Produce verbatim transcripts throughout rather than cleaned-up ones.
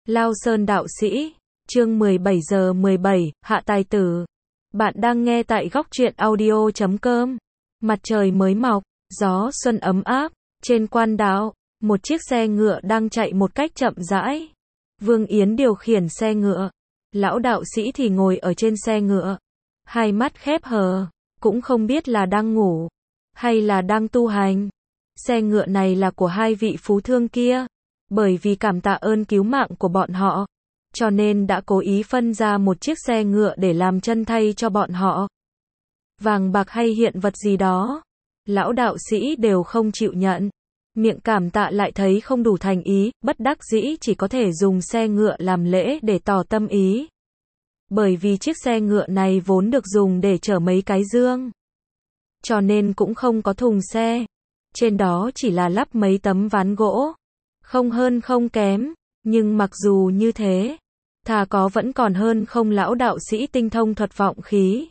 Lao Sơn đạo sĩ, chương mười bảy giờ mười bảy, hạ tài tử. Bạn đang nghe tại góc truyện audio chấm com. Mặt trời mới mọc, gió xuân ấm áp, trên quan đạo, một chiếc xe ngựa đang chạy một cách chậm rãi. Vương Yến điều khiển xe ngựa, lão đạo sĩ thì ngồi ở trên xe ngựa, hai mắt khép hờ, cũng không biết là đang ngủ, hay là đang tu hành. Xe ngựa này là của hai vị phú thương kia, bởi vì cảm tạ ơn cứu mạng của bọn họ, cho nên đã cố ý phân ra một chiếc xe ngựa để làm chân thay cho bọn họ. Vàng bạc hay hiện vật gì đó, lão đạo sĩ đều không chịu nhận. Miệng cảm tạ lại thấy không đủ thành ý, bất đắc dĩ chỉ có thể dùng xe ngựa làm lễ để tỏ tâm ý. Bởi vì chiếc xe ngựa này vốn được dùng để chở mấy cái dương, cho nên cũng không có thùng xe. Trên đó chỉ là lắp mấy tấm ván gỗ, không hơn không kém, nhưng mặc dù như thế, thà có vẫn còn hơn không. Lão đạo sĩ tinh thông thuật vọng khí,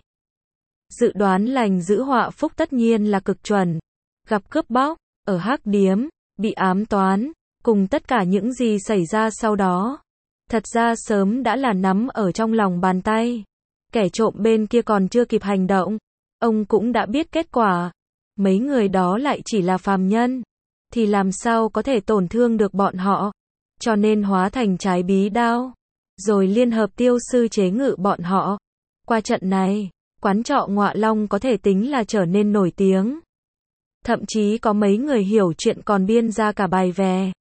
dự đoán lành giữ họa phúc tất nhiên là cực chuẩn. Gặp cướp bóc, ở hắc điếm, bị ám toán, cùng tất cả những gì xảy ra sau đó, thật ra sớm đã là nắm ở trong lòng bàn tay. Kẻ trộm bên kia còn chưa kịp hành động, ông cũng đã biết kết quả. Mấy người đó lại chỉ là phàm nhân, thì làm sao có thể tổn thương được bọn họ, cho nên hóa thành trái bí đao, rồi liên hợp tiêu sư chế ngự bọn họ. Qua trận này, quán trọ Ngọa Long có thể tính là trở nên nổi tiếng. Thậm chí có mấy người hiểu chuyện còn biên ra cả bài về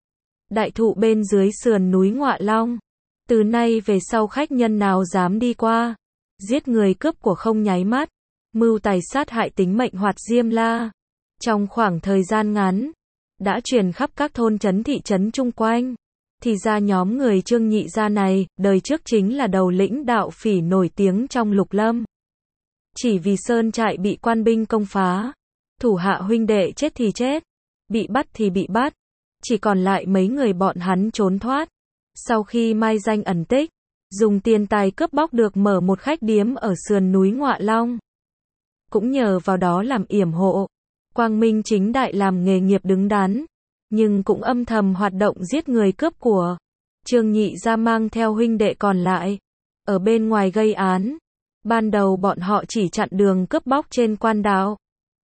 đại thụ bên dưới sườn núi Ngọa Long. Từ nay về sau khách nhân nào dám đi qua, giết người cướp của không nháy mắt, mưu tài sát hại tính mệnh hoạt diêm la. Trong khoảng thời gian ngắn, đã truyền khắp các thôn trấn thị trấn chung quanh. Thì ra nhóm người Trương Nhị gia này, đời trước chính là đầu lĩnh đạo phỉ nổi tiếng trong Lục Lâm. Chỉ vì sơn trại bị quan binh công phá, thủ hạ huynh đệ chết thì chết, bị bắt thì bị bắt, chỉ còn lại mấy người bọn hắn trốn thoát. Sau khi mai danh ẩn tích, dùng tiền tài cướp bóc được mở một khách điếm ở sườn núi Ngọa Long. Cũng nhờ vào đó làm yểm hộ, quang minh chính đại làm nghề nghiệp đứng đắn, nhưng cũng âm thầm hoạt động giết người cướp của. Trương Nhị gia mang theo huynh đệ còn lại, ở bên ngoài gây án. Ban đầu bọn họ chỉ chặn đường cướp bóc trên quan đạo.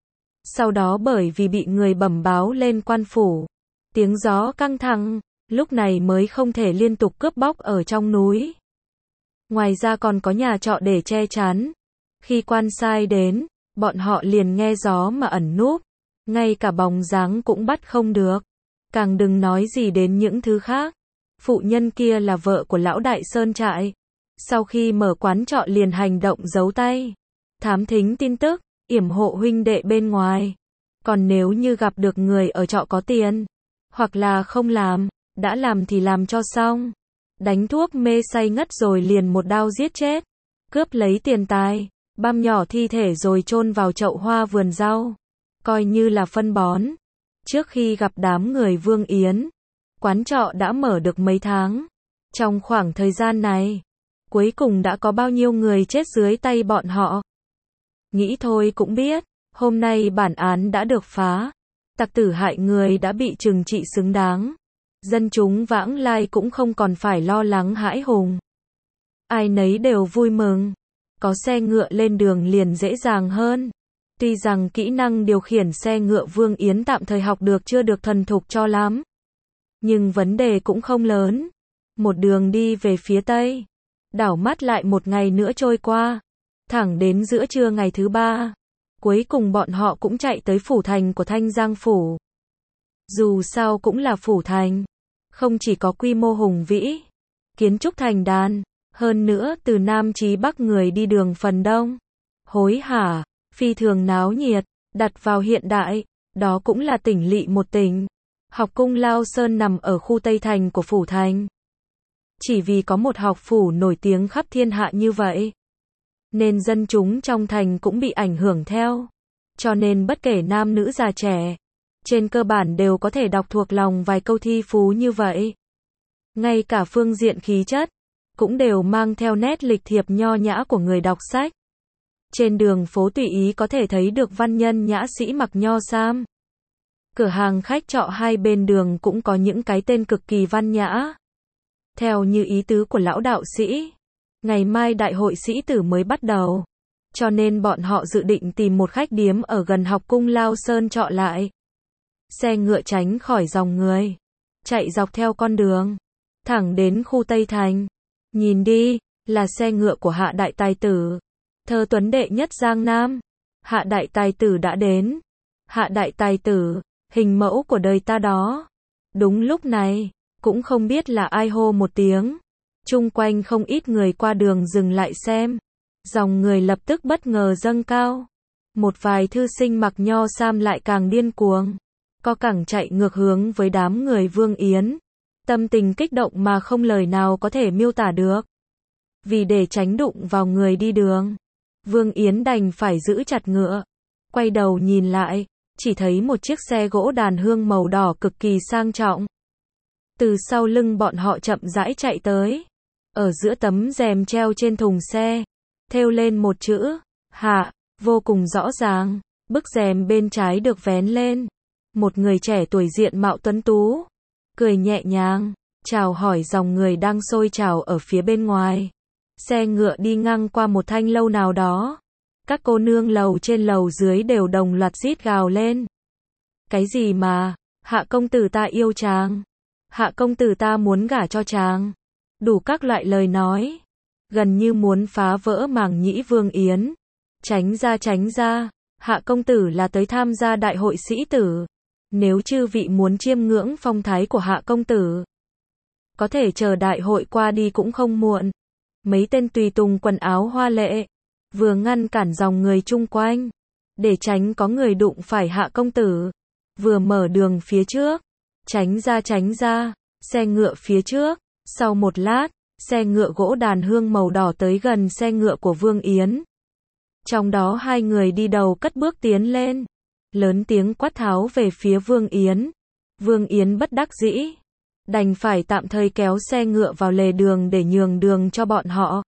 Sau đó bởi vì bị người bẩm báo lên quan phủ, tiếng gió căng thẳng, lúc này mới không thể liên tục cướp bóc ở trong núi. Ngoài ra còn có nhà trọ để che chắn. Khi quan sai đến, bọn họ liền nghe gió mà ẩn núp, ngay cả bóng dáng cũng bắt không được. Càng đừng nói gì đến những thứ khác. Phụ nhân kia là vợ của lão đại sơn trại. Sau khi mở quán trọ liền hành động giấu tay, thám thính tin tức, yểm hộ huynh đệ bên ngoài. Còn nếu như gặp được người ở trọ có tiền, hoặc là không làm, đã làm thì làm cho xong. Đánh thuốc mê say ngất rồi liền một đao giết chết. Cướp lấy tiền tài, băm nhỏ thi thể rồi chôn vào chậu hoa vườn rau, coi như là phân bón. Trước khi gặp đám người Vương Yến, quán trọ đã mở được mấy tháng. Trong khoảng thời gian này, cuối cùng đã có bao nhiêu người chết dưới tay bọn họ. Nghĩ thôi cũng biết, hôm nay bản án đã được phá. Tặc tử hại người đã bị trừng trị xứng đáng. Dân chúng vãng lai cũng không còn phải lo lắng hãi hùng. Ai nấy đều vui mừng. Có xe ngựa lên đường liền dễ dàng hơn. Tuy rằng kỹ năng điều khiển xe ngựa Vương Yến tạm thời học được chưa được thuần thục cho lắm, nhưng vấn đề cũng không lớn. Một đường đi về phía tây, đảo mắt lại một ngày nữa trôi qua, thẳng đến giữa trưa ngày thứ ba, cuối cùng bọn họ cũng chạy tới phủ thành của Thanh Giang phủ. Dù sao cũng là phủ thành, không chỉ có quy mô hùng vĩ, kiến trúc thành đàn, hơn nữa từ Nam chí Bắc người đi đường phần đông, hối hả, phi thường náo nhiệt. Đặt vào hiện đại, đó cũng là tỉnh lỵ một tỉnh. Học cung Lao Sơn nằm ở khu Tây Thành của phủ thành. Chỉ vì có một học phủ nổi tiếng khắp thiên hạ như vậy, nên dân chúng trong thành cũng bị ảnh hưởng theo. Cho nên bất kể nam nữ già trẻ, trên cơ bản đều có thể đọc thuộc lòng vài câu thi phú như vậy. Ngay cả phương diện khí chất, cũng đều mang theo nét lịch thiệp nho nhã của người đọc sách. Trên đường phố tùy ý có thể thấy được văn nhân nhã sĩ mặc nho sam. Cửa hàng khách trọ hai bên đường cũng có những cái tên cực kỳ văn nhã. Theo như ý tứ của lão đạo sĩ, ngày mai đại hội sĩ tử mới bắt đầu, cho nên bọn họ dự định tìm một khách điếm ở gần học cung Lao Sơn trọ lại. Xe ngựa tránh khỏi dòng người, chạy dọc theo con đường, thẳng đến khu Tây Thành. Nhìn đi, là xe ngựa của Hạ đại tài tử, thơ tuấn đệ nhất Giang Nam. Hạ đại tài tử đã đến. Hạ đại tài tử, hình mẫu của đời ta đó. Đúng lúc này, cũng không biết là ai hô một tiếng. Chung quanh không ít người qua đường dừng lại xem. Dòng người lập tức bất ngờ dâng cao. Một vài thư sinh mặc nho sam lại càng điên cuồng, co cẳng chạy ngược hướng với đám người Vương Yến. Tâm tình kích động mà không lời nào có thể miêu tả được. Vì để tránh đụng vào người đi đường, Vương Yến đành phải giữ chặt ngựa. Quay đầu nhìn lại, chỉ thấy một chiếc xe gỗ đàn hương màu đỏ cực kỳ sang trọng. Từ sau lưng bọn họ chậm rãi chạy tới. Ở giữa tấm rèm treo trên thùng xe, thêu lên một chữ, Hạ, vô cùng rõ ràng. Bức rèm bên trái được vén lên. Một người trẻ tuổi diện mạo tuấn tú, cười nhẹ nhàng, chào hỏi dòng người đang xôi trào ở phía bên ngoài. Xe ngựa đi ngang qua một thanh lâu nào đó. Các cô nương lầu trên lầu dưới đều đồng loạt rít gào lên. Cái gì mà, Hạ công tử ta yêu chàng. Hạ công tử ta muốn gả cho chàng. Đủ các loại lời nói. Gần như muốn phá vỡ màng nhĩ Vương Yến. Tránh ra tránh ra, Hạ công tử là tới tham gia đại hội sĩ tử. Nếu chư vị muốn chiêm ngưỡng phong thái của Hạ công tử, có thể chờ đại hội qua đi cũng không muộn. Mấy tên tùy tùng quần áo hoa lệ, vừa ngăn cản dòng người chung quanh, để tránh có người đụng phải Hạ công tử. Vừa mở đường phía trước, tránh ra tránh ra, xe ngựa phía trước. Sau một lát, xe ngựa gỗ đàn hương màu đỏ tới gần xe ngựa của Vương Yến. Trong đó hai người đi đầu cất bước tiến lên, lớn tiếng quát tháo về phía Vương Yến. Vương Yến bất đắc dĩ, đành phải tạm thời kéo xe ngựa vào lề đường để nhường đường cho bọn họ.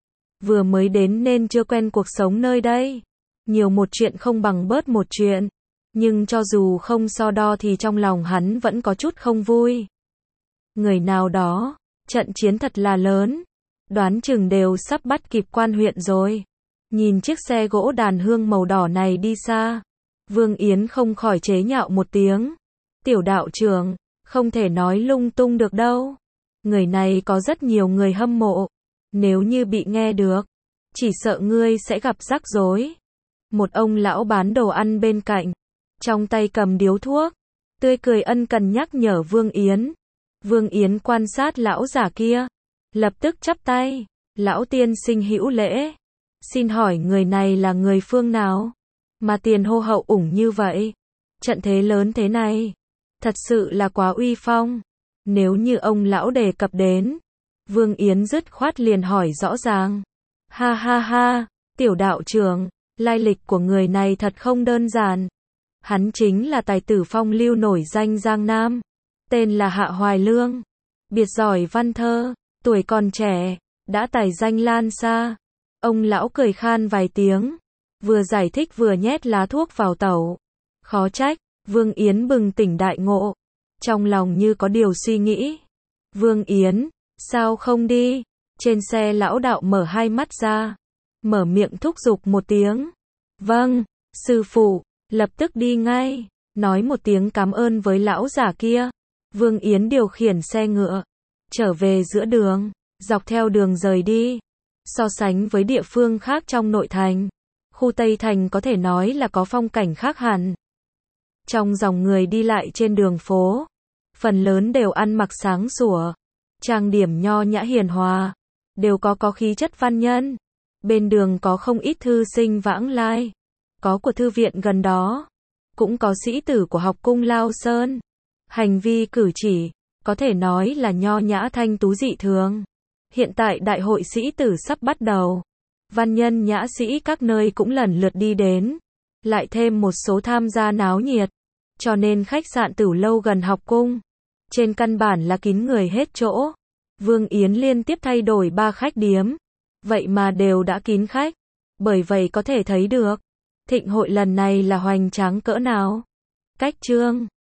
Vừa mới đến nên chưa quen cuộc sống nơi đây. Nhiều một chuyện không bằng bớt một chuyện. Nhưng cho dù không so đo thì trong lòng hắn vẫn có chút không vui. Người nào đó, trận chiến thật là lớn. Đoán chừng đều sắp bắt kịp quan huyện rồi. Nhìn chiếc xe gỗ đàn hương màu đỏ này đi xa, Vương Yến không khỏi chế nhạo một tiếng. Tiểu đạo trưởng, không thể nói lung tung được đâu. Người này có rất nhiều người hâm mộ. Nếu như bị nghe được, chỉ sợ ngươi sẽ gặp rắc rối. Một ông lão bán đồ ăn bên cạnh, trong tay cầm điếu thuốc, tươi cười ân cần nhắc nhở Vương Yến. Vương Yến quan sát lão giả kia, lập tức chắp tay. Lão tiên sinh hữu lễ. Xin hỏi người này là người phương nào? Mà tiền hô hậu ủng như vậy. Trận thế lớn thế này. Thật sự là quá uy phong. Nếu như ông lão đề cập đến, Vương Yến dứt khoát liền hỏi rõ ràng. Ha ha ha, tiểu đạo trưởng, lai lịch của người này thật không đơn giản. Hắn chính là tài tử phong lưu nổi danh Giang Nam. Tên là Hạ Hoài Lương. Biệt giỏi văn thơ, tuổi còn trẻ, đã tài danh lan xa. Ông lão cười khan vài tiếng, vừa giải thích vừa nhét lá thuốc vào tẩu. Khó trách, Vương Yến bừng tỉnh đại ngộ. Trong lòng như có điều suy nghĩ. Vương Yến, sao không đi? Trên xe lão đạo mở hai mắt ra, mở miệng thúc giục một tiếng. Vâng, sư phụ, lập tức đi ngay. Nói một tiếng cảm ơn với lão giả kia. Vương Yến điều khiển xe ngựa, trở về giữa đường, dọc theo đường rời đi. So sánh với địa phương khác trong nội thành, khu Tây Thành có thể nói là có phong cảnh khác hẳn. Trong dòng người đi lại trên đường phố, phần lớn đều ăn mặc sáng sủa, trang điểm nho nhã hiền hòa, đều có có khí chất văn nhân. Bên đường có không ít thư sinh vãng lai, có của thư viện gần đó, cũng có sĩ tử của học cung Lao Sơn. Hành vi cử chỉ, có thể nói là nho nhã thanh tú dị thường. Hiện tại đại hội sĩ tử sắp bắt đầu. Văn nhân nhã sĩ các nơi cũng lần lượt đi đến. Lại thêm một số tham gia náo nhiệt. Cho nên khách sạn Tửu Lâu gần học cung, trên căn bản là kín người hết chỗ. Vương Yến liên tiếp thay đổi ba khách điếm. Vậy mà đều đã kín khách. Bởi vậy có thể thấy được, thịnh hội lần này là hoành tráng cỡ nào. Cách chương